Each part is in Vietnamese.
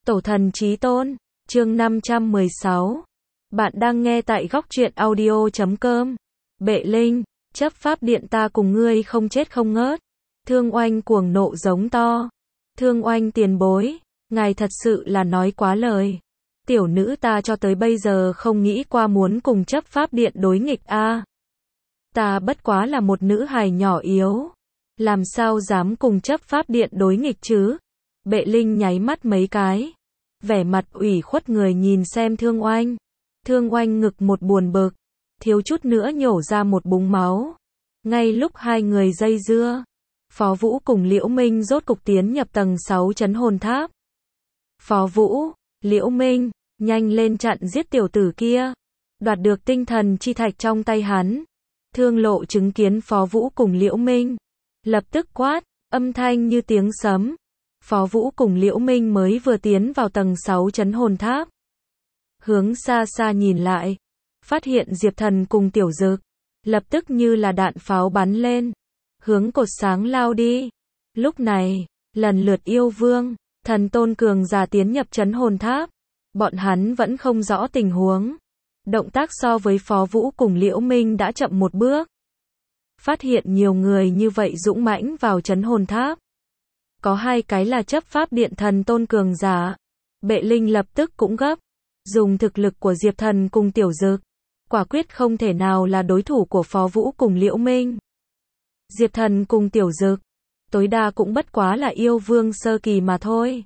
Tổ thần chí tôn, chương 516. Bạn đang nghe tại góc truyện audio.com. Bệ Linh, chấp pháp điện ta cùng ngươi không chết không ngớt. Thương Oanh cuồng nộ giống to. Thương Oanh tiền bối, ngài thật sự là nói quá lời. Tiểu nữ ta cho tới bây giờ không nghĩ qua muốn cùng chấp pháp điện đối nghịch a. Ta bất quá là một nữ hài nhỏ yếu. Làm sao dám cùng chấp pháp điện đối nghịch chứ? Bệ Linh nháy mắt mấy cái. Vẻ mặt ủy khuất người nhìn xem Thương Oanh. Thương Oanh ngực một buồn bực. Thiếu chút nữa nhổ ra một búng máu. Ngay lúc hai người dây dưa, Phó Vũ cùng Liễu Minh rốt cục tiến nhập tầng 6 trấn hồn tháp. Phó Vũ, Liễu Minh, nhanh lên chặn giết tiểu tử kia. Đoạt được tinh thần chi thạch trong tay hắn. Thương Lộ chứng kiến Phó Vũ cùng Liễu Minh. Lập tức quát, âm thanh như tiếng sấm. Phó Vũ cùng Liễu Minh mới vừa tiến vào tầng 6 trấn hồn tháp. Hướng xa xa nhìn lại. Phát hiện Diệp Thần cùng Tiểu Dực. Lập tức như là đạn pháo bắn lên. Hướng cột sáng lao đi. Lúc này, lần lượt yêu vương, thần tôn cường giả tiến nhập trấn hồn tháp. Bọn hắn vẫn không rõ tình huống. Động tác so với Phó Vũ cùng Liễu Minh đã chậm một bước. Phát hiện nhiều người như vậy dũng mãnh vào trấn hồn tháp. Có hai cái là chấp pháp điện thần tôn cường giả. Bệ Linh lập tức cũng gấp. Dùng thực lực của Diệp Thần cùng Tiểu Dực, quả quyết không thể nào là đối thủ của Phó Vũ cùng Liễu Minh. Diệp Thần cùng Tiểu Dực, tối đa cũng bất quá là yêu vương sơ kỳ mà thôi.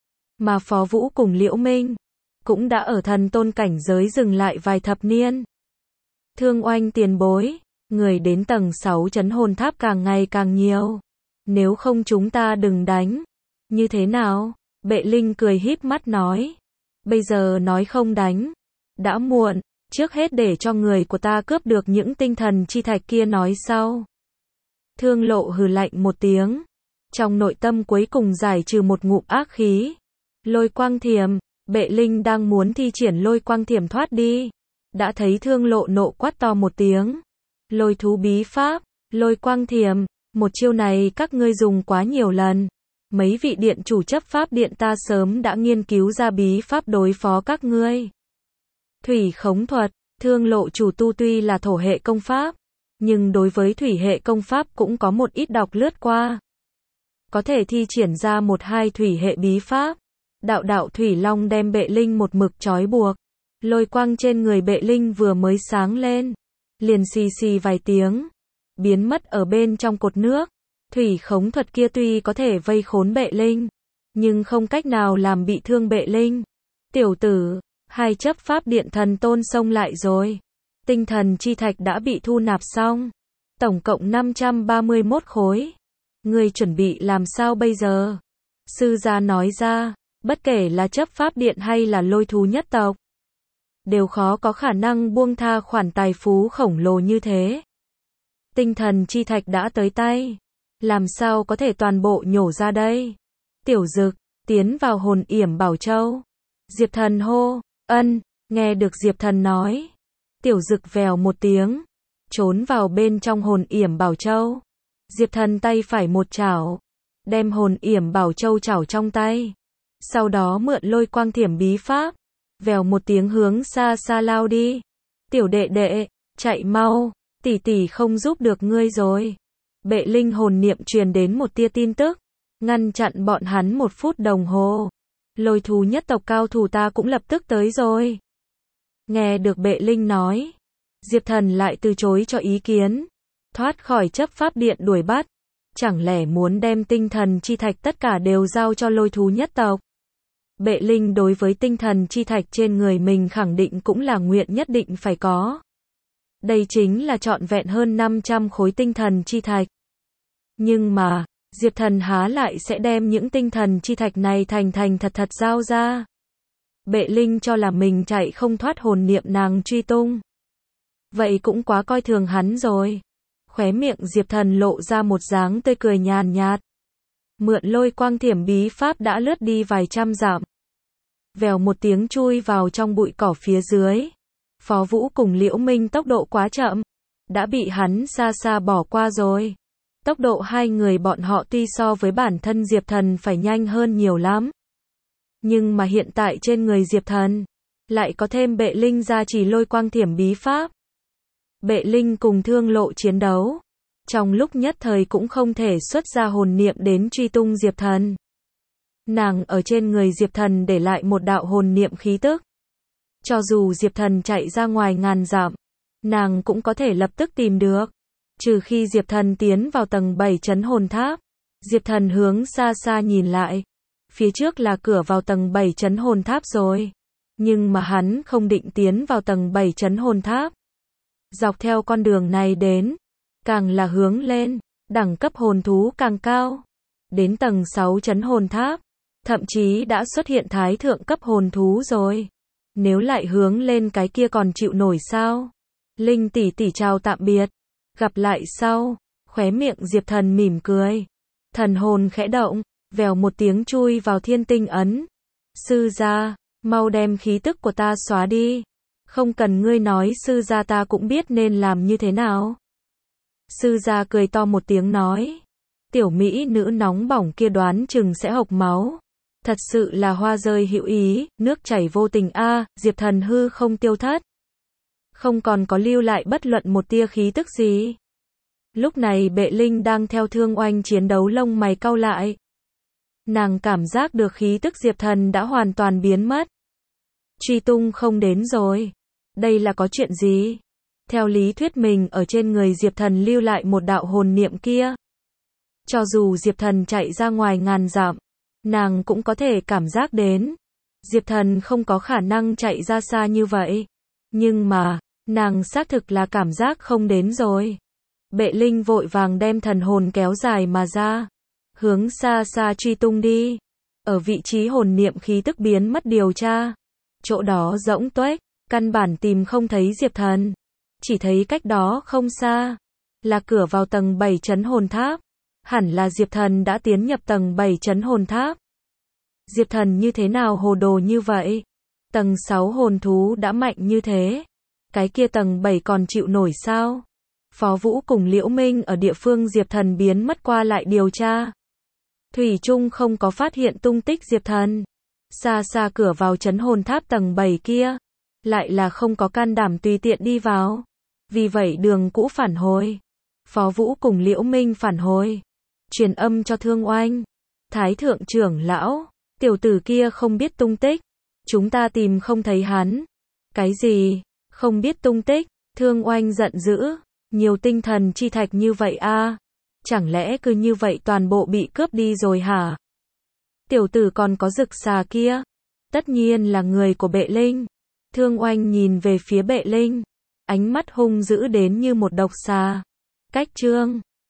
Mà Phó Vũ cùng Liễu Minh, cũng đã ở thần tôn cảnh giới dừng lại vài thập niên. Thương Oanh tiền bối, người đến tầng 6 trấn hồn tháp càng ngày càng nhiều. Nếu không chúng ta đừng đánh. Như thế nào? Bệ Linh cười híp mắt nói. Bây giờ nói không đánh. Đã muộn, trước hết để cho người của ta cướp được những tinh thần chi thạch kia nói sau. Thương Lộ hừ lạnh một tiếng. Trong nội tâm cuối cùng giải trừ một ngụm ác khí. Lôi quang thiểm, Bệ Linh đang muốn thi triển lôi quang thiểm thoát đi. Đã thấy Thương Lộ nộ quát to một tiếng. Lôi thú bí pháp, lôi quang thiểm. Một chiêu này các ngươi dùng quá nhiều lần. Mấy vị điện chủ chấp pháp điện ta sớm đã nghiên cứu ra bí pháp đối phó các ngươi. Thủy khống thuật, Thương Lộ chủ tu tuy là thổ hệ công pháp, nhưng đối với thủy hệ công pháp cũng có một ít đọc lướt qua. Có thể thi triển ra một hai thủy hệ bí pháp. Đạo thủy long đem Bệ Linh một mực trói buộc. Lôi quang trên người Bệ Linh vừa mới sáng lên, liền xì xì vài tiếng, biến mất ở bên trong cột nước. Thủy khống thuật kia tuy có thể vây khốn Bệ Linh, nhưng không cách nào làm bị thương Bệ Linh. Tiểu tử, hai chấp pháp điện thần tôn xông lại rồi. Tinh thần chi thạch đã bị thu nạp xong. Tổng cộng 531 khối. Ngươi chuẩn bị làm sao bây giờ? Sư gia nói ra, bất kể là chấp pháp điện hay là lôi thú nhất tộc, đều khó có khả năng buông tha khoản tài phú khổng lồ như thế. Tinh thần chi thạch đã tới tay. Làm sao có thể toàn bộ nhổ ra đây? Tiểu Dực, tiến vào hồn yểm Bảo Châu. Diệp Thần hô, ân, nghe được Diệp Thần nói. Tiểu Dực vèo một tiếng, trốn vào bên trong hồn yểm Bảo Châu. Diệp Thần tay phải một chảo, đem hồn yểm Bảo Châu chảo trong tay. Sau đó mượn lôi quang thiểm bí pháp, vèo một tiếng hướng xa xa lao đi. Tiểu đệ đệ, chạy mau, tỷ tỷ không giúp được ngươi rồi. Bệ Linh hồn niệm truyền đến một tia tin tức, ngăn chặn bọn hắn 1 phút đồng hồ. Lôi thú nhất tộc cao thủ ta cũng lập tức tới rồi. Nghe được Bệ Linh nói, Diệp Thần lại từ chối cho ý kiến. Thoát khỏi chấp pháp điện đuổi bắt. Chẳng lẽ muốn đem tinh thần chi thạch tất cả đều giao cho lôi thú nhất tộc? Bệ Linh đối với tinh thần chi thạch trên người mình khẳng định cũng là nguyện nhất định phải có. Đây chính là trọn vẹn hơn 500 khối tinh thần chi thạch. Nhưng mà, Diệp Thần há lại sẽ đem những tinh thần chi thạch này thành thật giao ra. Bệ Linh cho là mình chạy không thoát hồn niệm nàng truy tung. Vậy cũng quá coi thường hắn rồi. Khóe miệng Diệp Thần lộ ra một dáng tươi cười nhàn nhạt. Mượn lôi quang thiểm bí pháp đã lướt đi vài trăm dặm. Vèo một tiếng chui vào trong bụi cỏ phía dưới. Phó Vũ cùng Liễu Minh tốc độ quá chậm, đã bị hắn xa xa bỏ qua rồi. Tốc độ hai người bọn họ tuy so với bản thân Diệp Thần phải nhanh hơn nhiều lắm, Nhưng mà hiện tại trên người Diệp Thần, lại có thêm Bệ Linh gia trì Lôi Quang Thiểm bí pháp. Bệ Linh cùng Thương Lộ chiến đấu, trong lúc nhất thời cũng không thể xuất ra hồn niệm đến truy tung Diệp Thần. Nàng ở trên người Diệp Thần để lại một đạo hồn niệm khí tức. Cho dù Diệp Thần chạy ra ngoài ngàn dặm, nàng cũng có thể lập tức tìm được. Trừ khi Diệp Thần tiến vào tầng 7 trấn hồn tháp. Diệp Thần hướng xa xa nhìn lại. Phía trước là cửa vào tầng 7 trấn hồn tháp rồi. Nhưng mà hắn không định tiến vào tầng 7 trấn hồn tháp. Dọc theo con đường này đến, càng là hướng lên, đẳng cấp hồn thú càng cao. Đến tầng 6 trấn hồn tháp, thậm chí đã xuất hiện thái thượng cấp hồn thú rồi. Nếu lại hướng lên cái kia còn chịu nổi sao? Linh tỷ tỷ chào tạm biệt. Gặp lại sau. Khóe miệng Diệp Thần mỉm cười. Thần hồn khẽ động, vèo một tiếng chui vào thiên tinh ấn. Sư gia, mau đem khí tức của ta xóa đi. Không cần ngươi nói, sư gia ta cũng biết nên làm như thế nào. Sư gia cười to một tiếng nói. Tiểu mỹ nữ nóng bỏng kia đoán chừng sẽ hộc máu. Thật sự là hoa rơi hữu ý, nước chảy vô tình a. Diệp Thần hư không tiêu thất. Không còn có lưu lại bất luận một tia khí tức gì. Lúc này Bệ Linh đang theo Thương Oanh chiến đấu, lông mày cau lại. Nàng cảm giác được khí tức Diệp Thần đã hoàn toàn biến mất. Truy tung không đến rồi. Đây là có chuyện gì? Theo lý thuyết mình ở trên người Diệp Thần lưu lại một đạo hồn niệm kia. Cho dù Diệp Thần chạy ra ngoài ngàn dặm, nàng cũng có thể cảm giác đến. Diệp Thần không có khả năng chạy ra xa như vậy. Nhưng mà, nàng xác thực là cảm giác không đến rồi. Bệ Linh vội vàng đem thần hồn kéo dài mà ra. Hướng xa xa truy tung đi. Ở vị trí hồn niệm khí tức biến mất điều tra. Chỗ đó rỗng tuếch, căn bản tìm không thấy Diệp Thần. Chỉ thấy cách đó không xa, là cửa vào tầng 7 trấn hồn tháp. Hẳn là Diệp Thần đã tiến nhập tầng 7 trấn hồn tháp. Diệp Thần như thế nào hồ đồ như vậy? Tầng 6 hồn thú đã mạnh như thế. Cái kia tầng 7 còn chịu nổi sao? Phó Vũ cùng Liễu Minh ở địa phương Diệp Thần biến mất qua lại điều tra. Thủy chung không có phát hiện tung tích Diệp Thần. Xa xa cửa vào trấn hồn tháp tầng 7 kia, lại là không có can đảm tùy tiện đi vào. Vì vậy đường cũ phản hồi. Phó Vũ cùng Liễu Minh phản hồi. Truyền âm cho Thương Oanh. Thái thượng trưởng lão, tiểu tử kia không biết tung tích. Chúng ta tìm không thấy hắn. Cái gì? Không biết tung tích? Thương Oanh giận dữ. Nhiều tinh thần chi thạch như vậy a, chẳng lẽ cứ như vậy toàn bộ bị cướp đi rồi hả? Tiểu tử còn có Dực Xà kia, tất nhiên là người của Bệ Linh. Thương Oanh nhìn về phía Bệ Linh, ánh mắt hung dữ đến như một độc xà. Cách chương